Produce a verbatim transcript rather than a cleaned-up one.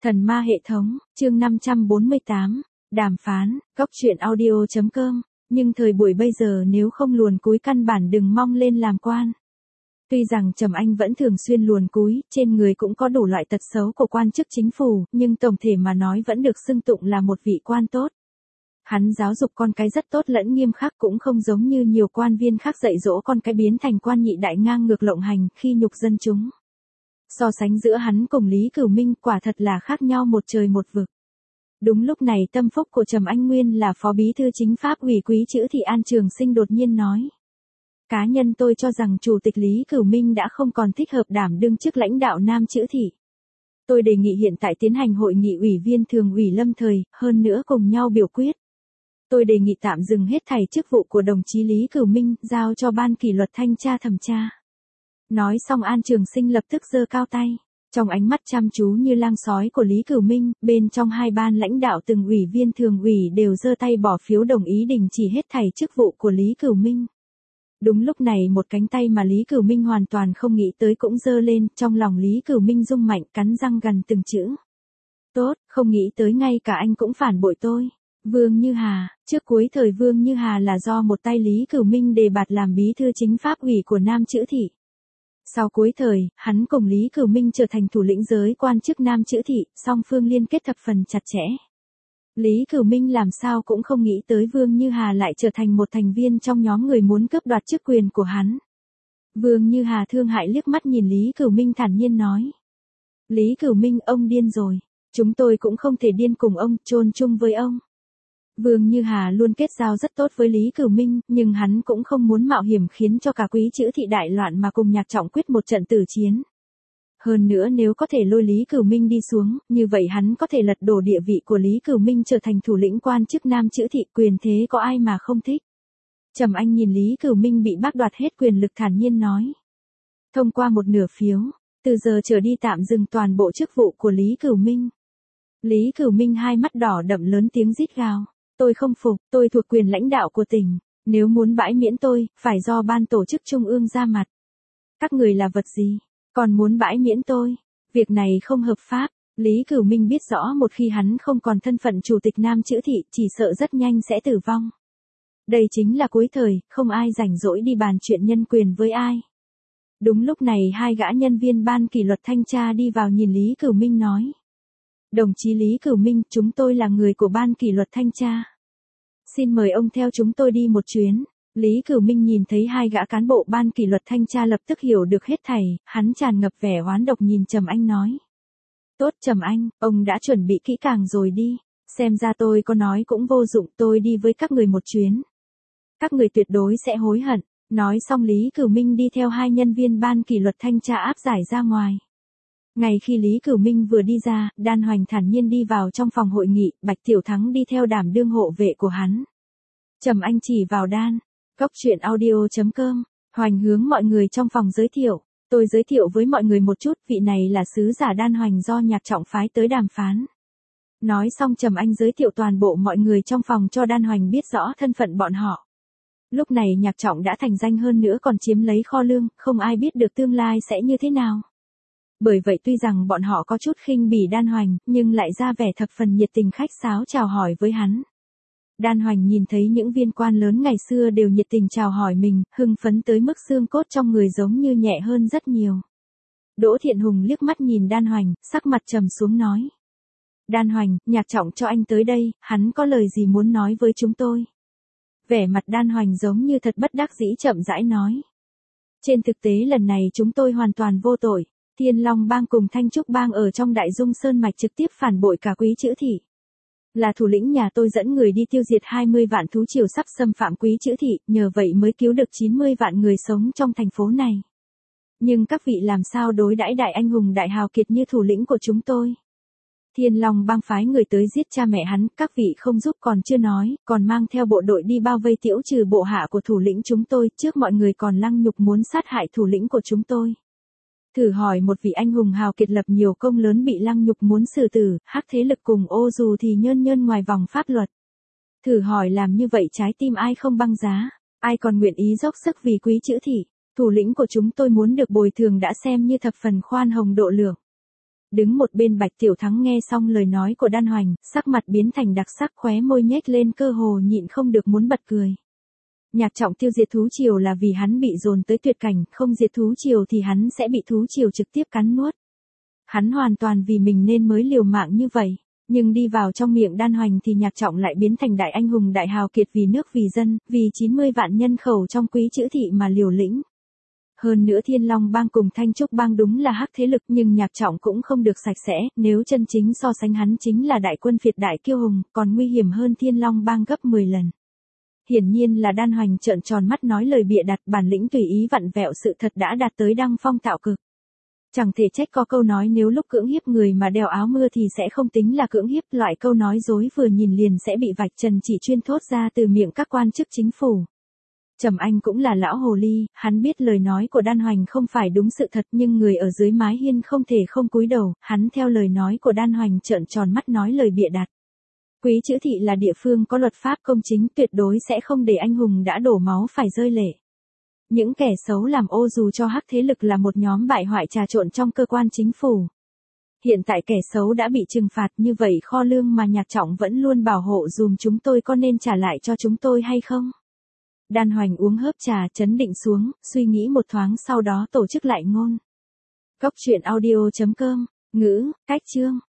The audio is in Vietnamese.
Thần ma hệ thống, chương năm trăm bốn mươi tám, đàm phán, góc truyện audio.com, nhưng thời buổi bây giờ nếu không luồn cúi căn bản đừng mong lên làm quan. Tuy rằng Trầm Anh vẫn thường xuyên luồn cúi, trên người cũng có đủ loại tật xấu của quan chức chính phủ, nhưng tổng thể mà nói vẫn được xưng tụng là một vị quan tốt. Hắn giáo dục con cái rất tốt lẫn nghiêm khắc, cũng không giống như nhiều quan viên khác dạy dỗ con cái biến thành quan nhị đại ngang ngược lộng hành khi nhục dân chúng. So sánh giữa hắn cùng Lý Cửu Minh quả thật là khác nhau một trời một vực. Đúng lúc này tâm phúc của Trầm Anh nguyên là phó bí thư chính pháp ủy Quý Chữ Thị An Trường Sinh đột nhiên nói. Cá nhân tôi cho rằng Chủ tịch Lý Cửu Minh đã không còn thích hợp đảm đương chức lãnh đạo Nam Chữ Thị. Tôi đề nghị hiện tại tiến hành hội nghị ủy viên thường ủy lâm thời, hơn nữa cùng nhau biểu quyết. Tôi đề nghị tạm dừng hết thảy chức vụ của đồng chí Lý Cửu Minh, giao cho ban kỷ luật thanh tra thẩm tra. Nói xong An Trường Sinh lập tức giơ cao tay. Trong ánh mắt chăm chú như lang sói của Lý Cửu Minh, bên trong hai ban lãnh đạo từng ủy viên thường ủy đều giơ tay bỏ phiếu đồng ý đình chỉ hết thảy chức vụ của Lý Cửu Minh. Đúng lúc này một cánh tay mà Lý Cửu Minh hoàn toàn không nghĩ tới cũng giơ lên, trong lòng Lý Cửu Minh rung mạnh, cắn răng gần từng chữ. Tốt, không nghĩ tới ngay cả anh cũng phản bội tôi. Vương Như Hà, trước cuối thời Vương Như Hà là do một tay Lý Cửu Minh đề bạt làm bí thư chính pháp ủy của Nam Chữ Thị. Sau cuối thời, hắn cùng Lý Cửu Minh trở thành thủ lĩnh giới quan chức Nam Chữ Thị, song phương liên kết thập phần chặt chẽ. Lý Cửu Minh làm sao cũng không nghĩ tới Vương Như Hà lại trở thành một thành viên trong nhóm người muốn cướp đoạt chức quyền của hắn. Vương Như Hà thương hại liếc mắt nhìn Lý Cửu Minh thản nhiên nói. Lý Cửu Minh, ông điên rồi. Chúng tôi cũng không thể điên cùng ông, chôn chung với ông. Vương Như Hà luôn kết giao rất tốt với Lý Cửu Minh, nhưng hắn cũng không muốn mạo hiểm khiến cho cả Quý Chữ Thị đại loạn mà cùng Nhạc Trọng quyết một trận tử chiến. Hơn nữa nếu có thể lôi Lý Cửu Minh đi xuống, như vậy hắn có thể lật đổ địa vị của Lý Cửu Minh trở thành thủ lĩnh quan chức Nam Chữ Thị, quyền thế có ai mà không thích. Trầm Anh nhìn Lý Cửu Minh bị bác đoạt hết quyền lực thản nhiên nói. Thông qua một nửa phiếu, từ giờ trở đi tạm dừng toàn bộ chức vụ của Lý Cửu Minh. Lý Cửu Minh hai mắt đỏ đậm lớn tiếng rít gào. Tôi không phục, tôi thuộc quyền lãnh đạo của tỉnh. Nếu muốn bãi miễn tôi, phải do ban tổ chức trung ương ra mặt. Các người là vật gì? Còn muốn bãi miễn tôi? Việc này không hợp pháp. Lý Cửu Minh biết rõ một khi hắn không còn thân phận chủ tịch Nam Chữ Thị, chỉ sợ rất nhanh sẽ tử vong. Đây chính là cuối thời, không ai rảnh rỗi đi bàn chuyện nhân quyền với ai. Đúng lúc này hai gã nhân viên ban kỷ luật thanh tra đi vào nhìn Lý Cửu Minh nói. Đồng chí Lý Cửu Minh, chúng tôi là người của ban kỷ luật thanh tra. Xin mời ông theo chúng tôi đi một chuyến. Lý Cửu Minh nhìn thấy hai gã cán bộ ban kỷ luật thanh tra lập tức hiểu được hết thảy, hắn tràn ngập vẻ oán độc nhìn Trầm Anh nói. Tốt Trầm Anh, ông đã chuẩn bị kỹ càng rồi đi. Xem ra tôi có nói cũng vô dụng, tôi đi với các người một chuyến. Các người tuyệt đối sẽ hối hận. Nói xong Lý Cửu Minh đi theo hai nhân viên ban kỷ luật thanh tra áp giải ra ngoài. Ngay khi Lý Cửu Minh vừa đi ra, Đan Hoành thản nhiên đi vào trong phòng hội nghị, Bạch Tiểu Thắng đi theo đảm đương hộ vệ của hắn. Trầm Anh chỉ vào Đan. Góc truyện audio.com, Hoành hướng mọi người trong phòng giới thiệu. Tôi giới thiệu với mọi người một chút, vị này là sứ giả Đan Hoành do Nhạc Trọng phái tới đàm phán. Nói xong Trầm Anh giới thiệu toàn bộ mọi người trong phòng cho Đan Hoành biết rõ thân phận bọn họ. Lúc này Nhạc Trọng đã thành danh hơn nữa còn chiếm lấy kho lương, không ai biết được tương lai sẽ như thế nào. Bởi vậy tuy rằng bọn họ có chút khinh bỉ Đan Hoành, nhưng lại ra vẻ thập phần nhiệt tình khách sáo chào hỏi với hắn. Đan Hoành nhìn thấy những viên quan lớn ngày xưa đều nhiệt tình chào hỏi mình, hưng phấn tới mức xương cốt trong người giống như nhẹ hơn rất nhiều. Đỗ Thiện Hùng liếc mắt nhìn Đan Hoành, sắc mặt trầm xuống nói. Đan Hoành, Nhạc Trọng cho anh tới đây, hắn có lời gì muốn nói với chúng tôi? Vẻ mặt Đan Hoành giống như thật bất đắc dĩ chậm rãi nói. Trên thực tế lần này chúng tôi hoàn toàn vô tội. Thiên Long Bang cùng Thanh Trúc Bang ở trong Đại Dung Sơn Mạch trực tiếp phản bội cả Quý Chữ Thị. Là thủ lĩnh nhà tôi dẫn người đi tiêu diệt hai mươi vạn thú triều sắp xâm phạm Quý Chữ Thị, nhờ vậy mới cứu được chín mươi vạn người sống trong thành phố này. Nhưng các vị làm sao đối đãi đại anh hùng đại hào kiệt như thủ lĩnh của chúng tôi? Thiên Long Bang phái người tới giết cha mẹ hắn, các vị không giúp còn chưa nói, còn mang theo bộ đội đi bao vây tiễu trừ bộ hạ của thủ lĩnh chúng tôi, trước mọi người còn lăng nhục muốn sát hại thủ lĩnh của chúng tôi. Thử hỏi một vị anh hùng hào kiệt lập nhiều công lớn bị lăng nhục muốn xử tử, hắc thế lực cùng ô dù thì nhơn nhơn ngoài vòng pháp luật. Thử hỏi làm như vậy trái tim ai không băng giá, ai còn nguyện ý dốc sức vì Quý Chữ Thị, thủ lĩnh của chúng tôi muốn được bồi thường đã xem như thập phần khoan hồng độ lượng. Đứng một bên Bạch Tiểu Thắng nghe xong lời nói của Đan Hoành, sắc mặt biến thành đặc sắc, khóe môi nhếch lên, cơ hồ nhịn không được muốn bật cười. Nhạc Trọng tiêu diệt thú triều là vì hắn bị dồn tới tuyệt cảnh, không diệt thú triều thì hắn sẽ bị thú triều trực tiếp cắn nuốt. Hắn hoàn toàn vì mình nên mới liều mạng như vậy, nhưng đi vào trong miệng Đan Hoành thì Nhạc Trọng lại biến thành đại anh hùng đại hào kiệt vì nước vì dân, vì chín mươi vạn nhân khẩu trong Quý Chữ Thị mà liều lĩnh. Hơn nữa Thiên Long Bang cùng Thanh Trúc Bang đúng là hắc thế lực, nhưng Nhạc Trọng cũng không được sạch sẽ, nếu chân chính so sánh hắn chính là đại quân phiệt đại kiêu hùng, còn nguy hiểm hơn Thiên Long Bang gấp mười lần. Hiển nhiên là Đan Hoành trợn tròn mắt nói lời bịa đặt, bản lĩnh tùy ý vặn vẹo sự thật đã đạt tới đăng phong tạo cực. Chẳng thể trách có câu nói nếu lúc cưỡng hiếp người mà đeo áo mưa thì sẽ không tính là cưỡng hiếp, loại câu nói dối vừa nhìn liền sẽ bị vạch trần chỉ chuyên thốt ra từ miệng các quan chức chính phủ. Trầm Anh cũng là lão hồ ly, hắn biết lời nói của Đan Hoành không phải đúng sự thật, nhưng người ở dưới mái hiên không thể không cúi đầu, hắn theo lời nói của Đan Hoành trợn tròn mắt nói lời bịa đặt. Quý Chữ Thị là địa phương có luật pháp công chính, tuyệt đối sẽ không để anh hùng đã đổ máu phải rơi lệ. Những kẻ xấu làm ô dù cho hắc thế lực là một nhóm bại hoại trà trộn trong cơ quan chính phủ. Hiện tại kẻ xấu đã bị trừng phạt, như vậy kho lương mà Nhạc Trọng vẫn luôn bảo hộ dùm chúng tôi có nên trả lại cho chúng tôi hay không? Đan Hoành uống hớp trà, trấn định xuống, suy nghĩ một thoáng sau đó tổ chức lại ngôn. Cốc truyện audio chấm com, ngữ, cách chương.